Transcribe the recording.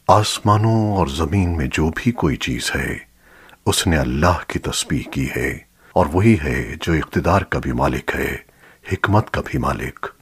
आसमानों और जमीन में जो भी कोई चीज है उसने अल्लाह की तस्बीह की है, और वही है जो इख्तिदार का भी मालिक है, हिकमत का भी मालिक।